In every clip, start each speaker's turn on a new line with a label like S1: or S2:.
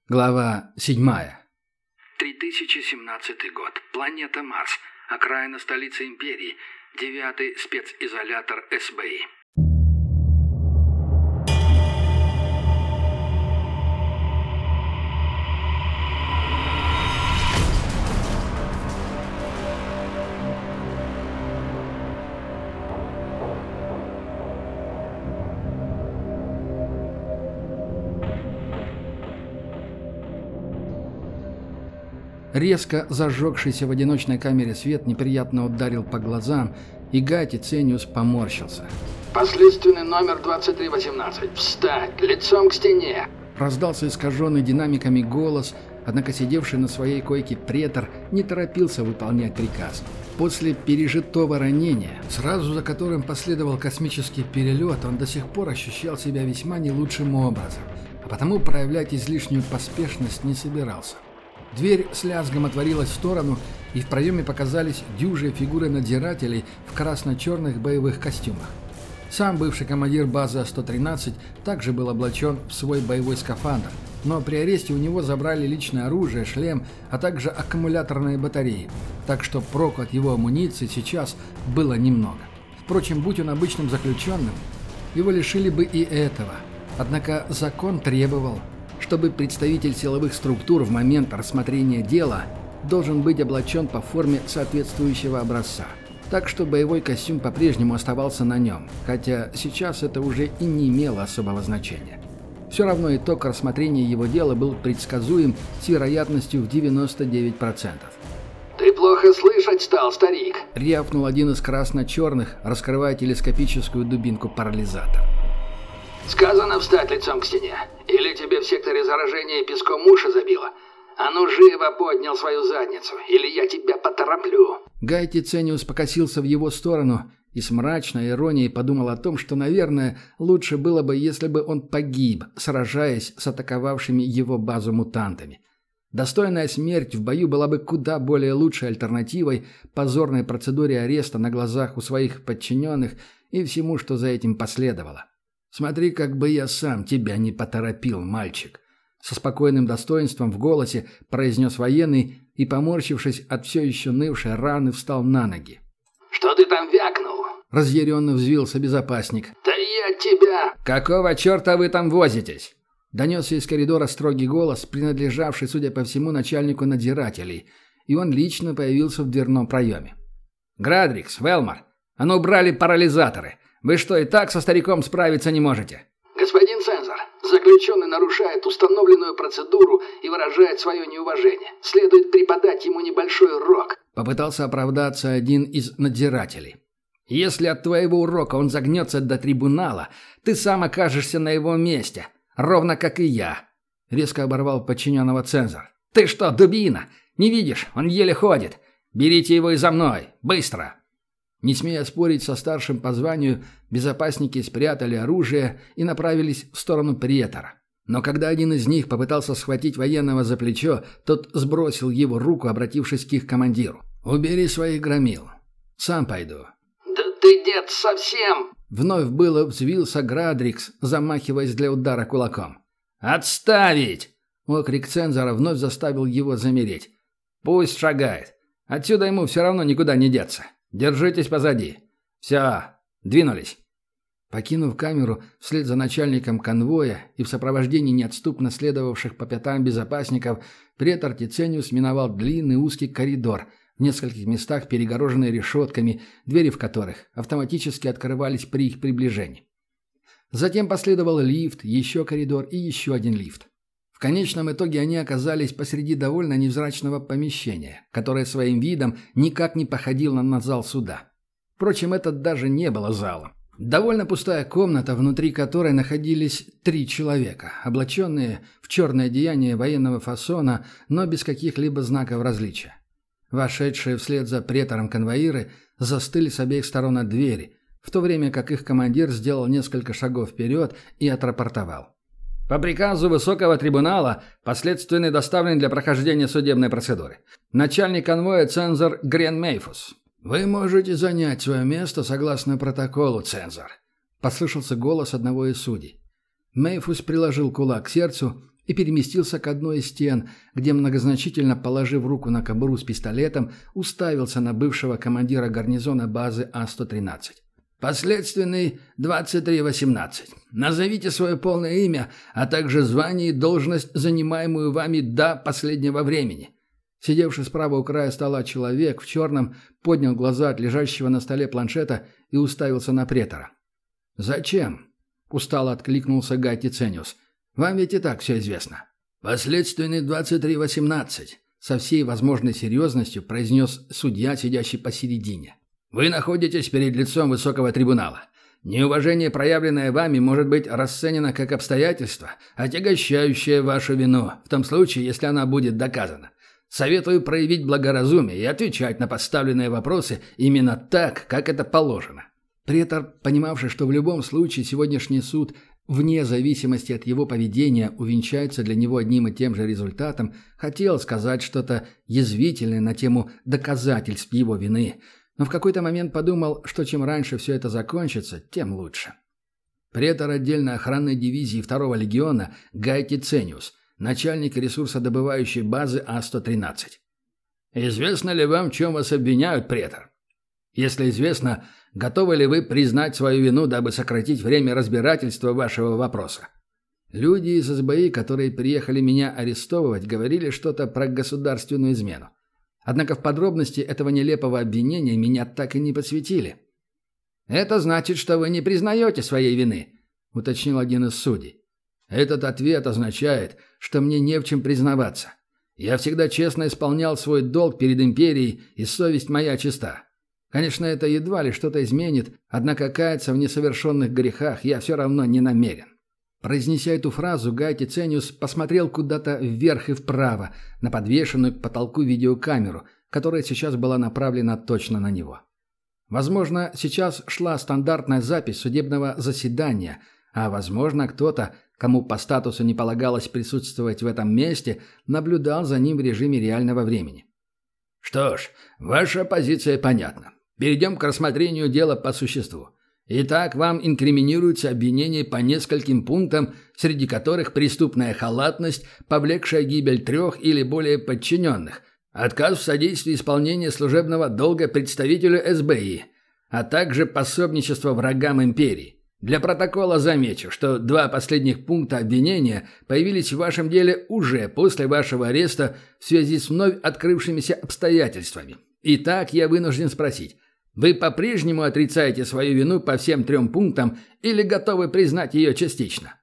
S1: Глава 7.
S2: 3017 год. Планета Марс. Окраина столицы Империи. 9-й специзолятор СБИ.
S1: Резко зажегшийся в одиночной камере свет неприятно ударил по глазам, и Гай Тицениус поморщился.
S2: «Последственный номер 2318. Встать! Лицом к стене!»
S1: Раздался искаженный динамиками голос, однако сидевший на своей койке претор не торопился выполнять приказ. После пережитого ранения, сразу за которым последовал космический перелет, он до сих пор ощущал себя весьма не лучшим образом, а потому проявлять излишнюю поспешность не собирался. Дверь с лязгом отворилась в сторону, и в проеме показались дюжие фигуры надзирателей в красно-черных боевых костюмах. Сам бывший командир базы А-113 также был облачен в свой боевой скафандр, но при аресте у него забрали личное оружие, шлем, а также аккумуляторные батареи, так что проку от его амуниции сейчас было немного. Впрочем, будь он обычным заключенным, его лишили бы и этого. Однако закон требовал, чтобы представитель силовых структур в момент рассмотрения дела должен быть облачен по форме соответствующего образца. Так что боевой костюм по-прежнему оставался на нем, хотя сейчас это уже и не имело особого значения. Все равно итог рассмотрения его дела был предсказуем с вероятностью в 99%.
S2: «Ты плохо слышать стал, старик!»
S1: — рявкнул один из красно-черных, раскрывая телескопическую дубинку-парализатор.
S2: «Сказано встать лицом к стене. Или тебе в секторе заражения песком уши забило? А ну живо поднял свою задницу, или я тебя потороплю!»
S1: Гай Тицениус покосился в его сторону и с мрачной иронией подумал о том, что, наверное, лучше было бы, если бы он погиб, сражаясь с атаковавшими его базу мутантами. Достойная смерть в бою была бы куда более лучшей альтернативой позорной процедуре ареста на глазах у своих подчиненных и всему, что за этим последовало. «Смотри, как бы я сам тебя не поторопил, мальчик!» Со спокойным достоинством в голосе произнес военный и, поморщившись от все еще нывшей раны, встал на ноги.
S2: «Что ты там вякнул?»
S1: Разъяренно взвился безопасник.
S2: «Да я тебя...»
S1: «Какого черта вы там возитесь?» Донесся из коридора строгий голос, принадлежавший, судя по всему, начальнику надзирателей, и он лично появился в дверном проеме. «Градрикс, Велмар, а ну убрали парализаторы! Вы что, и так со стариком справиться не можете?»
S2: «Господин цензор, заключенный нарушает установленную процедуру и выражает свое неуважение. Следует преподать ему небольшой урок».
S1: Попытался оправдаться один из надзирателей. «Если от твоего урока он загнется до трибунала, ты сам окажешься на его месте, ровно как и я», — резко оборвал подчиненного цензор. «Ты что, дубина? Не видишь? Он еле ходит. Берите его и за мной. Быстро!» Не смея спорить со старшим по званию, безопасники спрятали оружие и направились в сторону претора. Но когда один из них попытался схватить военного за плечо, тот сбросил его руку, обратившись к их командиру. «Убери своих громил. Сам пойду».
S2: «Да ты, дед, совсем...»
S1: Вновь было взвился Градрикс, замахиваясь для удара кулаком. «Отставить!» Окрик цензора вновь заставил его замереть. «Пусть шагает. Отсюда ему все равно никуда не деться. Держитесь позади. Все, двинулись». Покинув камеру вслед за начальником конвоя и в сопровождении неотступно следовавших по пятам безопасников, претор Тицениус миновал длинный узкий коридор, в нескольких местах перегороженный решетками, двери в которых автоматически открывались при их приближении. Затем последовал лифт, еще коридор и еще один лифт. В конечном итоге они оказались посреди довольно невзрачного помещения, которое своим видом никак не походило на зал суда. Впрочем, это даже не было залом. Довольно пустая комната, внутри которой находились 3 человека, облаченные в черное одеяние военного фасона, но без каких-либо знаков различия. Вошедшие вслед за претором конвоиры застыли с обеих сторон от двери, в то время как их командир сделал несколько шагов вперед и отрапортовал. «По приказу Высокого трибунала последственный доставлен для прохождения судебной процедуры. Начальник конвоя цензор Грен Мейфус». «Вы можете занять свое место согласно протоколу, цензор», — послышался голос одного из судей. Мейфус приложил кулак к сердцу и переместился к одной из стен, где, многозначительно положив руку на кобуру с пистолетом, уставился на бывшего командира гарнизона базы А-113. «Последственный 2318. Назовите свое полное имя, а также звание и должность, занимаемую вами до последнего времени». Сидевший справа у края стола человек в черном поднял глаза от лежащего на столе планшета и уставился на претора. «Зачем?» – устало откликнулся Гай Тицениус. «Вам ведь и так все известно». «Последственный 2318», – со всей возможной серьезностью произнес судья, сидящий посередине. «Вы находитесь перед лицом высокого трибунала. Неуважение, проявленное вами, может быть расценено как обстоятельство, отягощающее вашу вину, в том случае, если она будет доказана. Советую проявить благоразумие и отвечать на поставленные вопросы именно так, как это положено». Претор, понимавший, что в любом случае сегодняшний суд, вне зависимости от его поведения, увенчается для него одним и тем же результатом, хотел сказать что-то язвительное на тему доказательств его вины, но в какой-то момент подумал, что чем раньше все это закончится, тем лучше. Претор отдельной охранной дивизии 2-го легиона Гай Тицениус, начальник ресурсодобывающей базы А-113. «Известно ли вам, в чем вас обвиняют, претор? Если известно, готовы ли вы признать свою вину, дабы сократить время разбирательства вашего вопроса?» Люди из СБИ, которые приехали меня арестовывать, говорили что-то про государственную измену. Однако в подробности этого нелепого обвинения меня так и не посвятили. «Это значит, что вы не признаете своей вины», — уточнил один из судей. «Этот ответ означает, что мне не в чем признаваться. Я всегда честно исполнял свой долг перед империей, и совесть моя чиста. Конечно, это едва ли что-то изменит, однако каяться в несовершенных грехах я все равно не намерен». Произнеся эту фразу, Гай Тицениус посмотрел куда-то вверх и вправо, на подвешенную к потолку видеокамеру, которая сейчас была направлена точно на него. Возможно, сейчас шла стандартная запись судебного заседания, а возможно, кто-то, кому по статусу не полагалось присутствовать в этом месте, наблюдал за ним в режиме реального времени. «Что ж, ваша позиция понятна. Перейдем к рассмотрению дела по существу. Итак, вам инкриминируются обвинения по нескольким пунктам, среди которых преступная халатность, повлекшая гибель 3 или более подчиненных, отказ в содействии исполнения служебного долга представителю СБИ, а также пособничество врагам империи. Для протокола замечу, что 2 последних пункта обвинения появились в вашем деле уже после вашего ареста в связи с вновь открывшимися обстоятельствами. Итак, я вынужден спросить, вы по-прежнему отрицаете свою вину по всем 3 пунктам или готовы признать ее частично?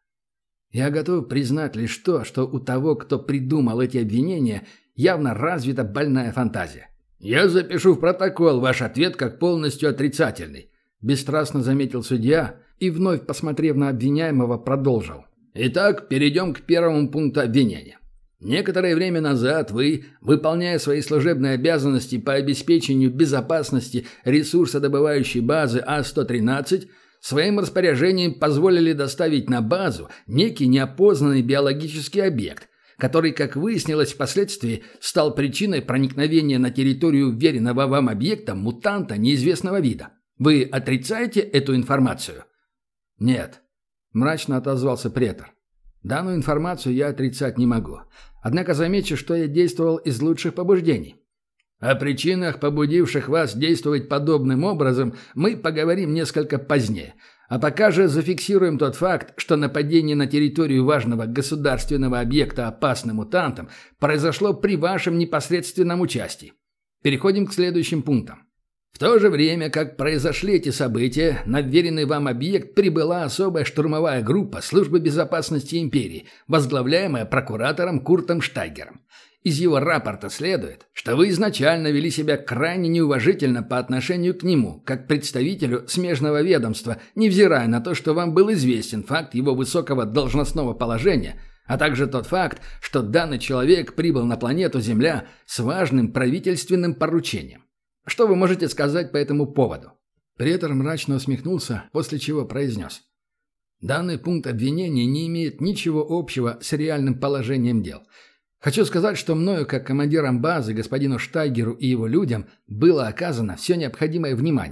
S1: Я готов признать лишь то, что у того, кто придумал эти обвинения, явно развита больная фантазия. Я запишу в протокол ваш ответ как полностью отрицательный, бесстрастно заметил судья и, вновь посмотрев на обвиняемого, продолжил. Итак, перейдем к 1 пункту обвинения. Некоторое время назад вы, выполняя свои служебные обязанности по обеспечению безопасности ресурсодобывающей базы А-113, своим распоряжением позволили доставить на базу некий неопознанный биологический объект, который, как выяснилось впоследствии, стал причиной проникновения на территорию уверенного вам объекта мутанта неизвестного вида. Вы отрицаете эту информацию? «Нет», – мрачно отозвался претор. «Данную информацию я отрицать не могу. Однако замечу, что я действовал из лучших побуждений. О причинах, побудивших вас действовать подобным образом, мы поговорим несколько позднее. А пока же зафиксируем тот факт, что нападение на территорию важного государственного объекта опасным мутантом произошло при вашем непосредственном участии. Переходим к следующим пунктам. В то же время, как произошли эти события, на вверенный вам объект прибыла особая штурмовая группа Службы безопасности империи, возглавляемая прокуратором Куртом Штайгером. Из его рапорта следует, что вы изначально вели себя крайне неуважительно по отношению к нему, как представителю смежного ведомства, невзирая на то, что вам был известен факт его высокого должностного положения, а также тот факт, что данный человек прибыл на планету Земля с важным правительственным поручением. Что вы можете сказать по этому поводу?» Претор мрачно усмехнулся, после чего произнес. «Данный пункт обвинения не имеет ничего общего с реальным положением дел. Хочу сказать, что мною, как командиром базы, господину Штайгеру и его людям, было оказано все необходимое внимание.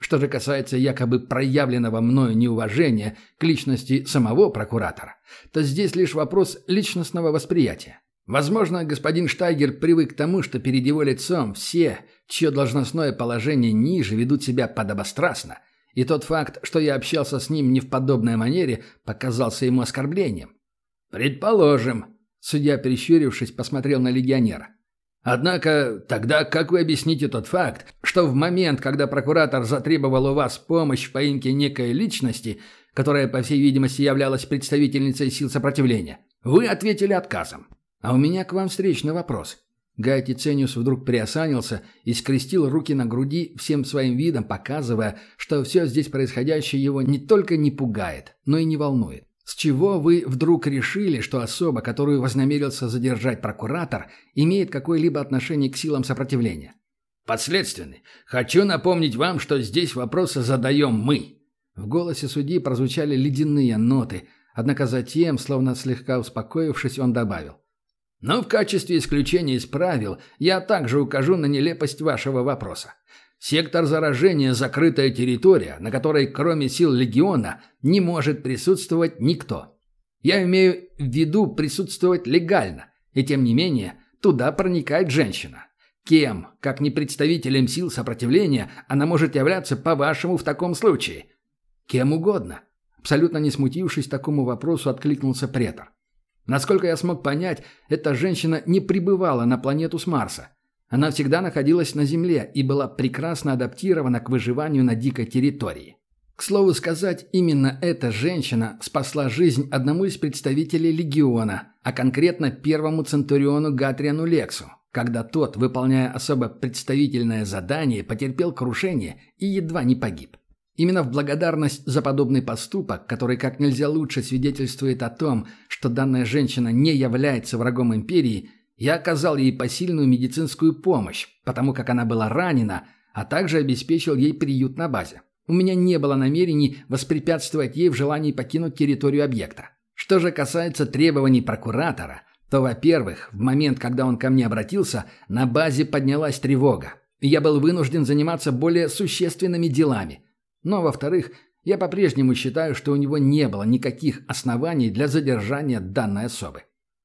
S1: Что же касается якобы проявленного мною неуважения к личности самого прокуратора, то здесь лишь вопрос личностного восприятия. Возможно, господин Штайгер привык к тому, что перед его лицом все, чье должностное положение ниже, ведут себя подобострастно, и тот факт, что я общался с ним не в подобной манере, показался ему оскорблением. «Предположим», — судья, прищурившись, посмотрел на легионера. «Однако, тогда как вы объясните тот факт, что в момент, когда прокуратор затребовал у вас помощь в поимке некой личности, которая, по всей видимости, являлась представительницей сил сопротивления, вы ответили отказом? А у меня к вам встречный вопрос». Гай Тицениус вдруг приосанился и скрестил руки на груди, всем своим видом показывая, что все здесь происходящее его не только не пугает, но и не волнует. «С чего вы вдруг решили, что особа, которую вознамерился задержать прокуратор, имеет какое-либо отношение к силам сопротивления?» «Подследственный, хочу напомнить вам, что здесь вопросы задаем мы». В голосе судьи прозвучали ледяные ноты, однако затем, словно слегка успокоившись, он добавил: «Но в качестве исключения из правил я также укажу на нелепость вашего вопроса. Сектор заражения – закрытая территория, на которой кроме сил легиона не может присутствовать никто. Я имею в виду присутствовать легально, и тем не менее туда проникает женщина. Кем, как не представителем сил сопротивления, она может являться, по-вашему, в таком случае?» «Кем угодно», – абсолютно не смутившись такому вопросу, откликнулся претор. «Насколько я смог понять, эта женщина не прибывала на планету с Марса. Она всегда находилась на Земле и была прекрасно адаптирована к выживанию на дикой территории. К слову сказать, именно эта женщина спасла жизнь одному из представителей Легиона, а конкретно первому центуриону Гатриану Лексу, когда тот, выполняя особо представительное задание, потерпел крушение и едва не погиб. Именно в благодарность за подобный поступок, который как нельзя лучше свидетельствует о том, что данная женщина не является врагом империи, я оказал ей посильную медицинскую помощь, потому как она была ранена, а также обеспечил ей приют на базе. У меня не было намерений воспрепятствовать ей в желании покинуть территорию объекта. Что же касается требований прокуратора, то, во-первых, в момент, когда он ко мне обратился, на базе поднялась тревога, и я был вынужден заниматься более существенными делами. Но, во-вторых, я по-прежнему считаю, что у него не было никаких оснований для задержания данной особы.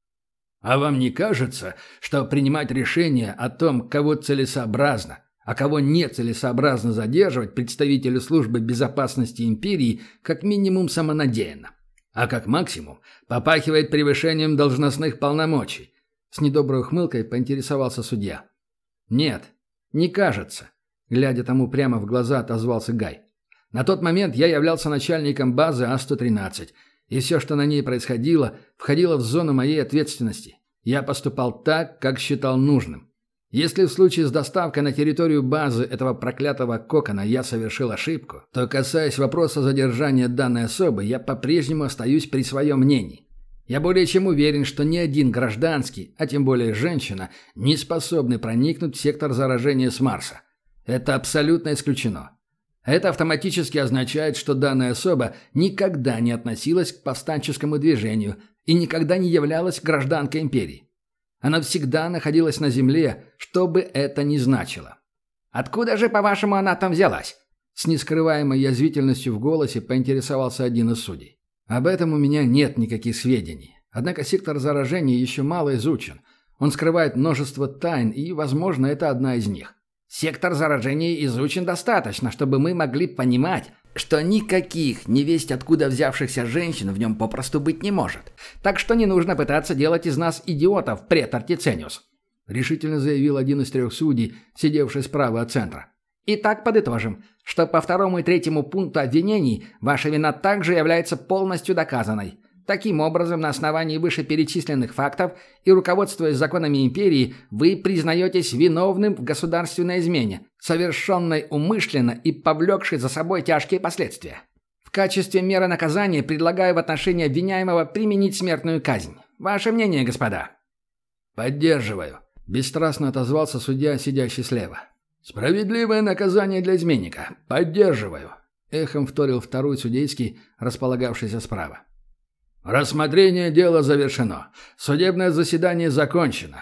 S1: А вам не кажется, что принимать решение о том, кого целесообразно, а кого нецелесообразно задерживать представителю службы безопасности империи, как минимум самонадеянно, а как максимум попахивает превышением должностных полномочий? С недоброй ухмылкой поинтересовался судья. «Нет, не кажется», — глядя тому прямо в глаза, отозвался Гай. «На тот момент я являлся начальником базы А-113, и все, что на ней происходило, входило в зону моей ответственности. Я поступал так, как считал нужным. Если в случае с доставкой на территорию базы этого проклятого кокона я совершил ошибку, то, касаясь вопроса задержания данной особы, я по-прежнему остаюсь при своем мнении. Я более чем уверен, что ни один гражданский, а тем более женщина, не способны проникнуть в сектор заражения с Марса. Это абсолютно исключено. Это автоматически означает, что данная особа никогда не относилась к повстанческому движению и никогда не являлась гражданкой империи. Она всегда находилась на Земле, что бы это ни значило. «Откуда же, по-вашему, она там взялась?» С нескрываемой язвительностью в голосе поинтересовался один из судей. «Об этом у меня нет никаких сведений. Однако сектор заражения еще мало изучен. Он скрывает множество тайн, и, возможно, это одна из них. Сектор заражения изучен достаточно, чтобы мы могли понимать, что никаких невесть откуда взявшихся женщин в нем попросту быть не может. Так что не нужно пытаться делать из нас идиотов, претор Тицениус», — решительно заявил один из 3 судей, сидевший справа от центра. «Итак, подытожим, что по 2 и 3 пункту обвинений ваша вина также является полностью доказанной. Таким образом, на основании вышеперечисленных фактов и руководствуясь законами империи, вы признаетесь виновным в государственной измене, совершенной умышленно и повлекшей за собой тяжкие последствия. В качестве меры наказания предлагаю в отношении обвиняемого применить смертную казнь. Ваше мнение, господа?» «Поддерживаю», – бесстрастно отозвался судья, сидящий слева. «Справедливое наказание для изменника. Поддерживаю», – эхом вторил второй судейский, располагавшийся справа. «Рассмотрение дела завершено. Судебное заседание закончено.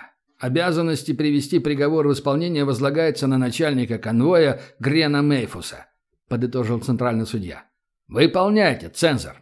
S1: Обязанности привести приговор в исполнение возлагается на начальника конвоя Грена Мейфуса. — подытожил центральный судья. «Выполняйте, цензор!»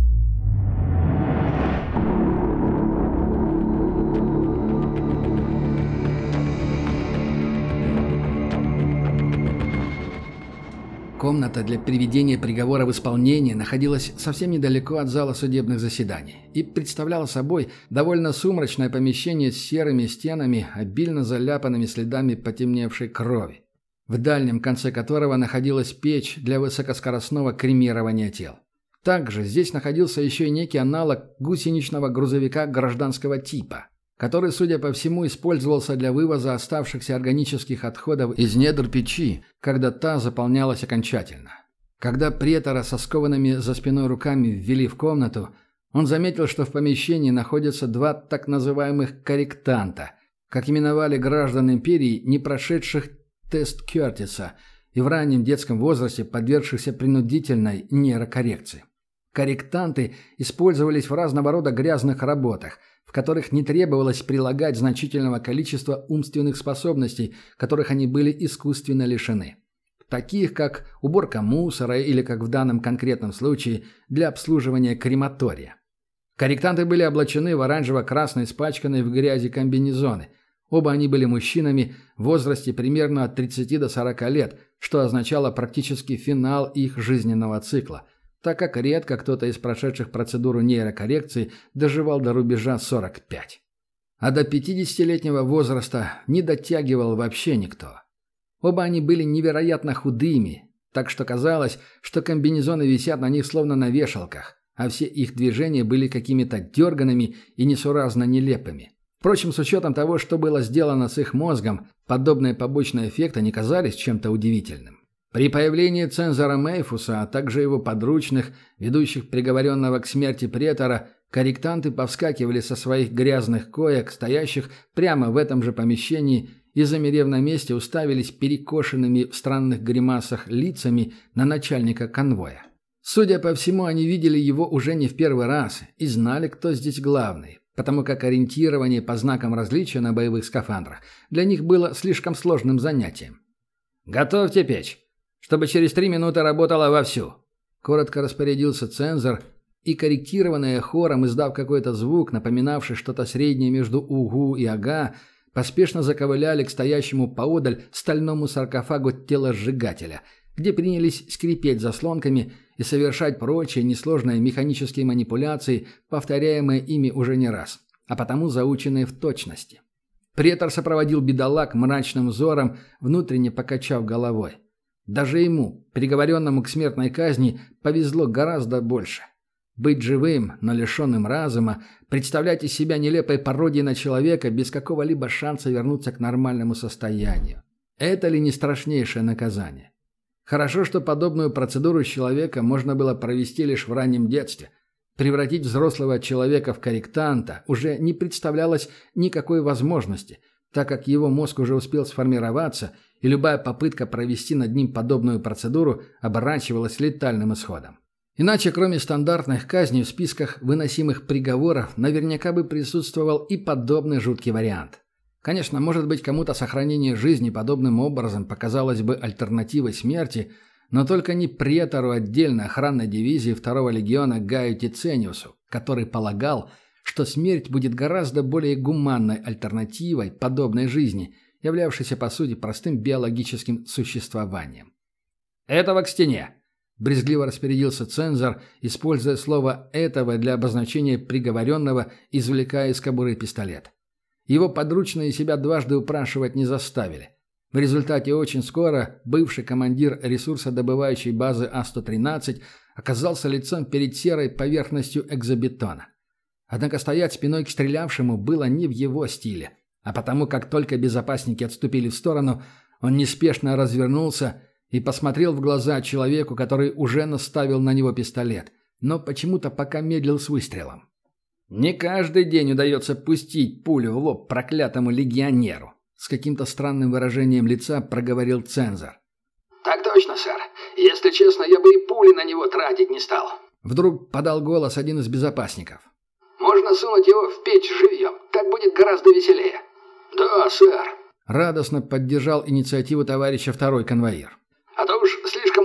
S1: Комната для приведения приговора в исполнение находилась совсем недалеко от зала судебных заседаний и представляла собой довольно сумрачное помещение с серыми стенами, обильно заляпанными следами потемневшей крови, в дальнем конце которого находилась печь для высокоскоростного кремирования тел. Также здесь находился еще и некий аналог гусеничного грузовика гражданского типа, который, судя по всему, использовался для вывоза оставшихся органических отходов из недр печи, когда та заполнялась окончательно. Когда претора со скованными за спиной руками ввели в комнату, он заметил, что в помещении находятся два так называемых корректанта, как именовали граждан империи, не прошедших тест Кёртиса и в раннем детском возрасте подвергшихся принудительной нейрокоррекции. Корректанты использовались в разного рода грязных работах, в которых не требовалось прилагать значительного количества умственных способностей, которых они были искусственно лишены. Таких, как уборка мусора или, как в данном конкретном случае, для обслуживания крематория. Корректанты были облачены в оранжево-красные испачканные в грязи комбинезоны. Оба они были мужчинами в возрасте примерно от 30 до 40 лет, что означало практически финал их жизненного цикла, так как редко кто-то из прошедших процедуру нейрокоррекции доживал до рубежа 45. А до 50-летнего возраста не дотягивал вообще никто. Оба они были невероятно худыми, так что казалось, что комбинезоны висят на них словно на вешалках, а все их движения были какими-то дерганными и несуразно нелепыми. Впрочем, с учетом того, что было сделано с их мозгом, подобные побочные эффекты не казались чем-то удивительным. При появлении цензора Мейфуса, а также его подручных, ведущих приговоренного к смерти претора, корректанты повскакивали со своих грязных коек, стоящих прямо в этом же помещении, и, замерев на месте, уставились перекошенными в странных гримасах лицами на начальника конвоя. Судя по всему, они видели его уже не в первый раз и знали, кто здесь главный, потому как ориентирование по знакам различия на боевых скафандрах для них было слишком сложным занятием. «Готовьте печь, чтобы через 3 минуты работала вовсю», — коротко распорядился цензор, и корректированные хором, издав какой-то звук, напоминавший что-то среднее между «угу» и «ага», поспешно заковыляли к стоящему поодаль стальному саркофагу теложсжигателя, где принялись скрипеть заслонками и совершать прочие несложные механические манипуляции, повторяемые ими уже не раз, а потому заученные в точности. Претор сопроводил бедолаг мрачным взором, внутренне покачав головой. Даже ему, приговоренному к смертной казни, повезло гораздо больше. Быть живым, но лишенным разума, представлять из себя нелепой пародией на человека без какого-либо шанса вернуться к нормальному состоянию. Это ли не страшнейшее наказание? Хорошо, что подобную процедуру с человека можно было провести лишь в раннем детстве. Превратить взрослого человека в корректанта уже не представлялось никакой возможности, так как его мозг уже успел сформироваться, и любая попытка провести над ним подобную процедуру оборачивалась летальным исходом. Иначе, кроме стандартных казней в списках выносимых приговоров, наверняка бы присутствовал и подобный жуткий вариант. Конечно, может быть, кому-то сохранение жизни подобным образом показалось бы альтернативой смерти, но только не претору отдельной охранной дивизии 2-го легиона Гаю Тицениусу, который полагал, что смерть будет гораздо более гуманной альтернативой подобной жизни, являвшейся по сути простым биологическим существованием. «Этого к стене!» — брезгливо распорядился цензор, используя слово «этого» для обозначения приговоренного, извлекая из кобуры пистолет. Его подручные себя дважды упрашивать не заставили. В результате очень скоро бывший командир ресурсодобывающей базы А-113 оказался лицом перед серой поверхностью экзобетона. Однако стоять спиной к стрелявшему было не в его стиле, а потому как только безопасники отступили в сторону, он неспешно развернулся и посмотрел в глаза человеку, который уже наставил на него пистолет, но почему-то пока медлил с выстрелом. «Не каждый день удается пустить пулю в лоб проклятому легионеру», с каким-то странным выражением лица проговорил цензор.
S2: «Так точно, сэр. Если честно, я бы и пули на него тратить не стал».
S1: Вдруг подал голос один из безопасников.
S2: «Можно сунуть его в печь живьем. Так будет гораздо веселее». «Да, сэр».
S1: Радостно поддержал инициативу товарища второй конвоир.
S2: «А то уж слишком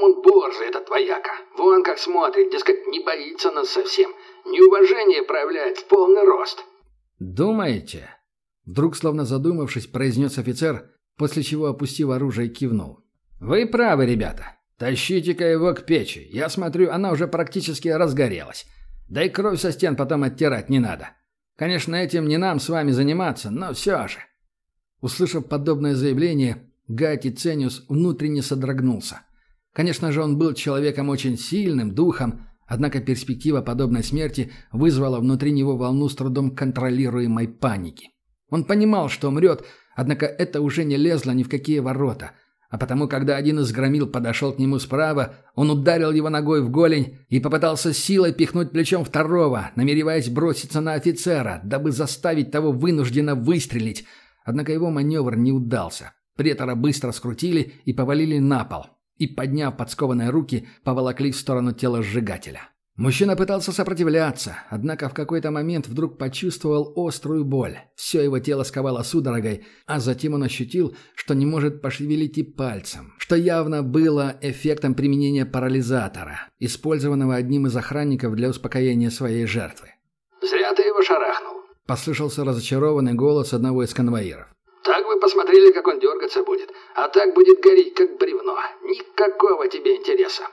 S2: Слишком он борзый, этот вояка. Вон как смотрит, дескать, не боится нас совсем. Неуважение проявляет в полный рост».
S1: «Думаете?» Вдруг, словно задумавшись, произнес офицер, после чего, опустив оружие, кивнул. «Вы правы, ребята. Тащите-ка его к печи. Я смотрю, она уже практически разгорелась. Да и кровь со стен потом оттирать не надо. Конечно, этим не нам с вами заниматься, но все же». Услышав подобное заявление, Гай Тицениус внутренне содрогнулся. Конечно же, он был человеком очень сильным духом, однако перспектива подобной смерти вызвала внутри него волну с трудом контролируемой паники. Он понимал, что умрет, однако это уже не лезло ни в какие ворота, а потому, когда один из громил подошел к нему справа, он ударил его ногой в голень и попытался силой пихнуть плечом второго, намереваясь броситься на офицера, дабы заставить того вынужденно выстрелить, однако его маневр не удался. Претора быстро скрутили и повалили на пол, и, подняв подскованные руки, поволокли в сторону тела сжигателя. Мужчина пытался сопротивляться, однако в какой-то момент вдруг почувствовал острую боль. Все его тело сковало судорогой, а затем он ощутил, что не может пошевелить и пальцем, что явно было эффектом применения парализатора, использованного одним из охранников для успокоения своей жертвы.
S2: «Зря ты его шарахнул»,
S1: — послышался разочарованный голос одного из конвоиров.
S2: «Так вы посмотрели, как он дергаться будет, а так будет гореть, как бревно. Никакого тебе интереса».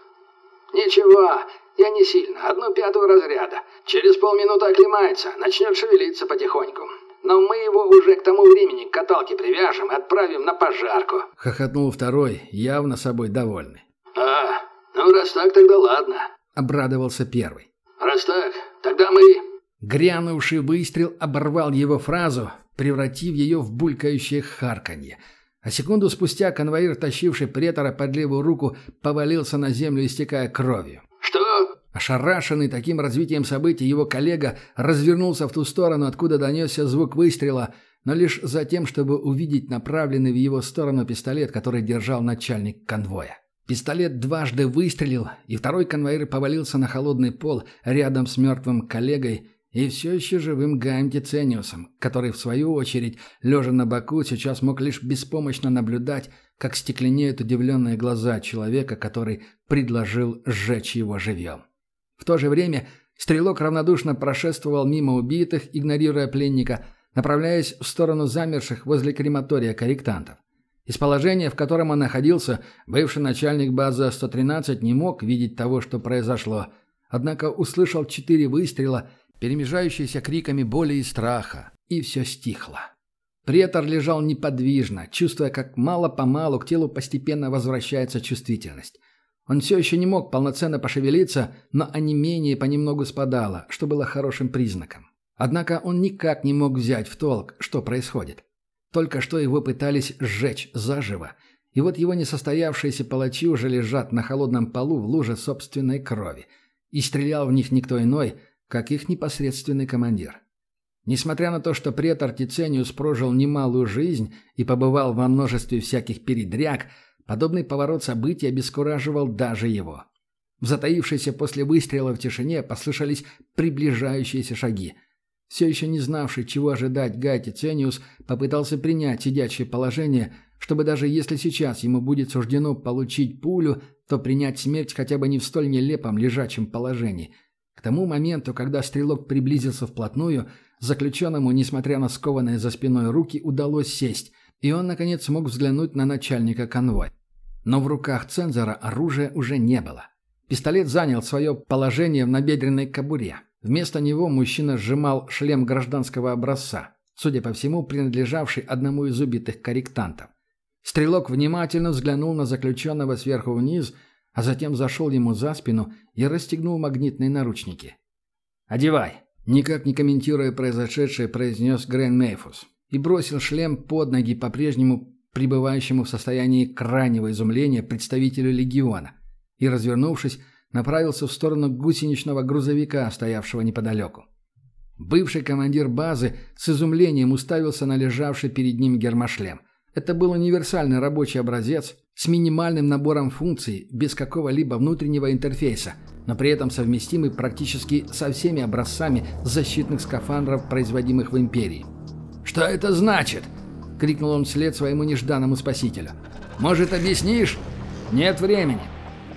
S2: «Ничего, я не сильно, 1/5 разряда. Через полминуты оклемается, начнет шевелиться потихоньку. Но мы его уже к тому времени к каталке привяжем и отправим на пожарку»,
S1: — хохотнул второй, явно собой довольный.
S2: «А, ну раз так, тогда ладно»,
S1: — обрадовался первый.
S2: «Раз так, тогда мы...»
S1: Грянувший выстрел оборвал его фразу, превратив ее в булькающее харканье. А секунду спустя конвоир, тащивший претора под левую руку, повалился на землю, истекая кровью.
S2: «Что?»
S1: Ошарашенный таким развитием событий, его коллега развернулся в ту сторону, откуда донесся звук выстрела, но лишь за тем, чтобы увидеть направленный в его сторону пистолет, который держал начальник конвоя. Пистолет дважды выстрелил, и второй конвоир повалился на холодный пол рядом с мертвым коллегой и все еще живым Гаем Тицениусом, который, в свою очередь, лежа на боку, сейчас мог лишь беспомощно наблюдать, как стекленеют удивленные глаза человека, который предложил сжечь его живьем. В то же время стрелок равнодушно прошествовал мимо убитых, игнорируя пленника, направляясь в сторону замерших возле крематория корректантов. Из положения, в котором он находился, бывший начальник базы 113 не мог видеть того, что произошло, однако услышал 4 выстрела, перемежающиеся криками боли и страха, и все стихло. Претор лежал неподвижно, чувствуя, как мало-помалу к телу постепенно возвращается чувствительность. Он все еще не мог полноценно пошевелиться, но онемение понемногу спадало, что было хорошим признаком. Однако он никак не мог взять в толк, что происходит. Только что его пытались сжечь заживо, и вот его несостоявшиеся палачи уже лежат на холодном полу в луже собственной крови, и стрелял в них никто иной, как их непосредственный командир. Несмотря на то, что претор Тицениус прожил немалую жизнь и побывал во множестве всяких передряг, подобный поворот событий обескураживал даже его. В затаившейся после выстрела в тишине послышались приближающиеся шаги. Все еще не знавший, чего ожидать, Гай Тицениус попытался принять сидячее положение, чтобы даже если сейчас ему будет суждено получить пулю, то принять смерть хотя бы не в столь нелепом лежачем положении. К тому моменту, когда стрелок приблизился вплотную, заключенному, несмотря на скованные за спиной руки, удалось сесть, и он, наконец, смог взглянуть на начальника конвоя. Но в руках цензора оружия уже не было. Пистолет занял свое положение в набедренной кобуре. Вместо него мужчина сжимал шлем гражданского образца, судя по всему, принадлежавший одному из убитых корректантов. Стрелок внимательно взглянул на заключенного сверху вниз, а затем зашел ему за спину и расстегнул магнитные наручники. «Одевай!» – никак не комментируя произошедшее, произнес Грен Мейфус и бросил шлем под ноги по-прежнему пребывающему в состоянии крайнего изумления представителю легиона и, развернувшись, направился в сторону гусеничного грузовика, стоявшего неподалеку. Бывший командир базы с изумлением уставился на лежавший перед ним гермошлем. Это был универсальный рабочий образец с минимальным набором функций, без какого-либо внутреннего интерфейса, но при этом совместимый практически со всеми образцами защитных скафандров, производимых в Империи. «Что это значит?» — крикнул он вслед своему нежданному спасителю. «Может, объяснишь?» «Нет времени».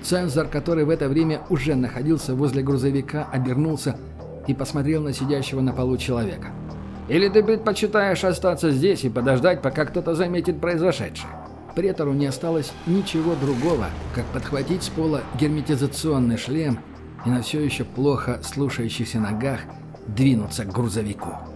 S1: Цензор, который в это время уже находился возле грузовика, обернулся и посмотрел на сидящего на полу человека. «Или ты предпочитаешь остаться здесь и подождать, пока кто-то заметит произошедшее?» Претору не осталось ничего другого, как подхватить с пола герметизационный шлем и на все еще плохо слушающихся ногах двинуться к грузовику.